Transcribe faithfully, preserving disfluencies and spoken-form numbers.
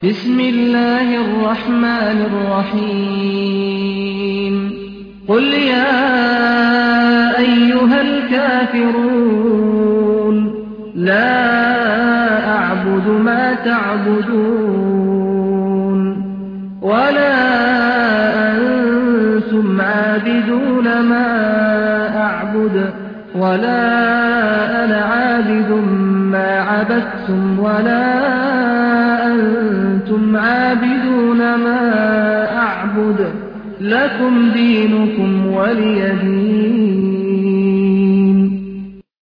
بسم الله الرحمن الرحيم قل يا أيها الكافرون لا أعبد ما تعبدون ولا أنتم عابدون ما أعبد ولا أنا عابد ما عبدتم ولا أنتم عابدون ما أعبد لكم دينكم ولي دين.